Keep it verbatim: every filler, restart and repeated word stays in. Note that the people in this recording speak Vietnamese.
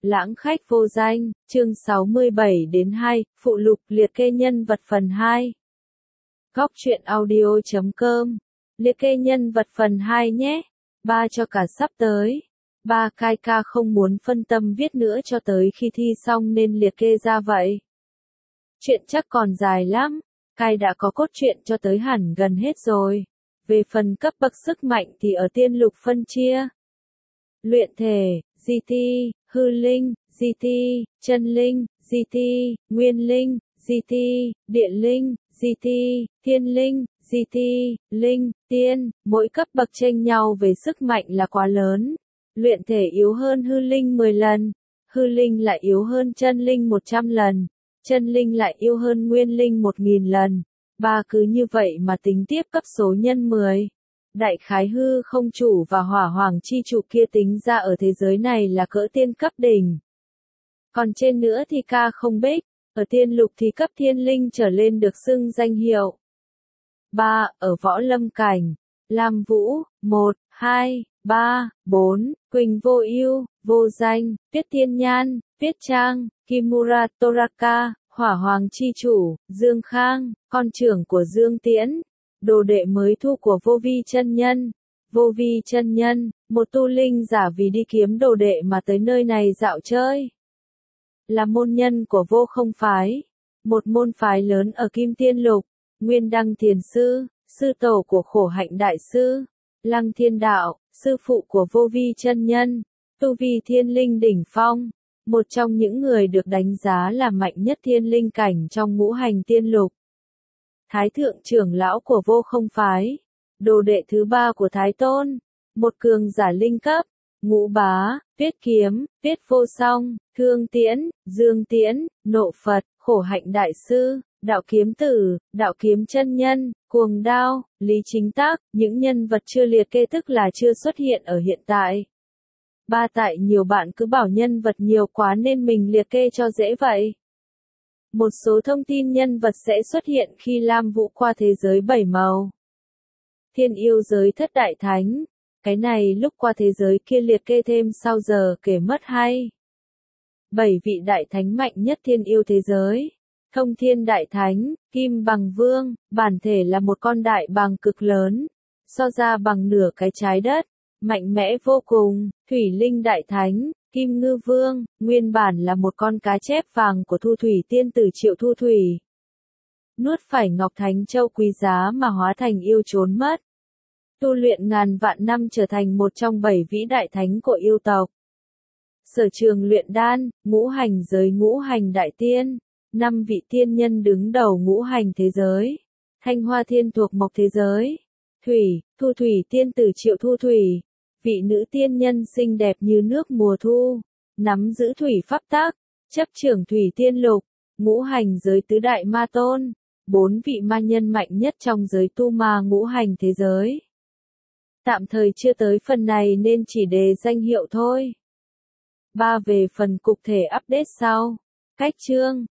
Lãng khách vô danh, chương sáu mươi bảy đến hai, phụ lục liệt kê nhân vật phần hai. Góc truyện audio chấm com. Liệt kê nhân vật phần hai nhé. Ba cho cả sắp tới. Ba cai ca không muốn phân tâm viết nữa cho tới khi thi xong nên liệt kê ra vậy. Chuyện chắc còn dài lắm. Cai đã có cốt truyện cho tới hẳn gần hết rồi. Về phần cấp bậc sức mạnh thì ở tiên lục phân chia. Luyện thể, di ti, hư linh, di ti, chân linh, di ti, nguyên linh, di ti, địa linh, di ti, thiên linh, di ti, linh, tiên, mỗi cấp bậc chênh nhau về sức mạnh là quá lớn. Luyện thể yếu hơn hư linh mười lần, hư linh lại yếu hơn chân linh một trăm lần, chân linh lại yếu hơn nguyên linh một nghìn lần. Ba cứ như vậy mà tính tiếp cấp số nhân mười. Đại khái hư không chủ và hỏa hoàng chi chủ kia tính ra ở thế giới này là cỡ tiên cấp đỉnh. Còn trên nữa thì ca không bích, ở tiên lục thì cấp thiên linh trở lên được xưng danh hiệu. ba. Ở võ lâm cảnh, Lam Vũ, một, hai, ba, bốn, Quỳnh Vô Ưu, Vô Danh, Tuyết Thiên Nhan, Tuyết Trang, Kimura Toraka, hỏa hoàng chi chủ, Dương Khang, con trưởng của Dương Tiễn. Đồ đệ mới thu của Vô Vi chân nhân. Vô Vi chân nhân, một tu linh giả vì đi kiếm đồ đệ mà tới nơi này dạo chơi. Là môn nhân của Vô Không phái, một môn phái lớn ở Kim Tiên Lục. Nguyên Đăng Thiền sư, sư tổ của Khổ Hạnh đại sư. Lăng Thiên Đạo, sư phụ của Vô Vi chân nhân. Tu vi thiên linh đỉnh phong, một trong những người được đánh giá là mạnh nhất thiên linh cảnh trong ngũ hành tiên lục. Thái thượng trưởng lão của Vô Không phái, đồ đệ thứ ba của Thái Tôn, một cường giả linh cấp. Ngũ Bá, Tuyết Kiếm, Tuyết Vô Song, Thương Tiễn, Dương Tiễn, Nộ Phật, Khổ Hạnh đại sư, Đạo Kiếm Tử, Đạo Kiếm chân nhân, Cuồng Đao, Lý Chính Tác, những nhân vật chưa liệt kê tức là chưa xuất hiện ở hiện tại. Ba tại nhiều bạn cứ bảo nhân vật nhiều quá nên mình liệt kê cho dễ vậy. Một số thông tin nhân vật sẽ xuất hiện khi Lam Vũ qua thế giới bảy màu. Thiên yêu giới thất đại thánh. Cái này lúc qua thế giới kia liệt kê thêm sau giờ kể mất hay. Bảy vị đại thánh mạnh nhất thiên yêu thế giới. Thông thiên đại thánh, Kim Bằng Vương, bản thể là một con đại bàng cực lớn. So ra bằng nửa cái trái đất. Mạnh mẽ vô cùng. Thủy linh đại thánh, Kim Ngư Vương, nguyên bản là một con cá chép vàng của Thu Thủy tiên tử Triệu Thu Thủy. Nuốt phải Ngọc Thánh Châu quý giá mà hóa thành yêu trốn mất. Tu luyện ngàn vạn năm trở thành một trong bảy vĩ đại thánh của yêu tộc. Sở trường luyện đan, ngũ hành giới ngũ hành đại tiên. Năm vị tiên nhân đứng đầu ngũ hành thế giới. Thanh Hoa Thiên thuộc mộc thế giới. Thủy, Thu Thủy tiên tử Triệu Thu Thủy. Vị nữ tiên nhân xinh đẹp như nước mùa thu, nắm giữ thủy pháp tắc, chấp trưởng thủy tiên lục, ngũ hành giới tứ đại ma tôn, bốn vị ma nhân mạnh nhất trong giới tu ma ngũ hành thế giới. Tạm thời chưa tới phần này nên chỉ đề danh hiệu thôi. Ba về phần cụ thể update sau. Cách chương,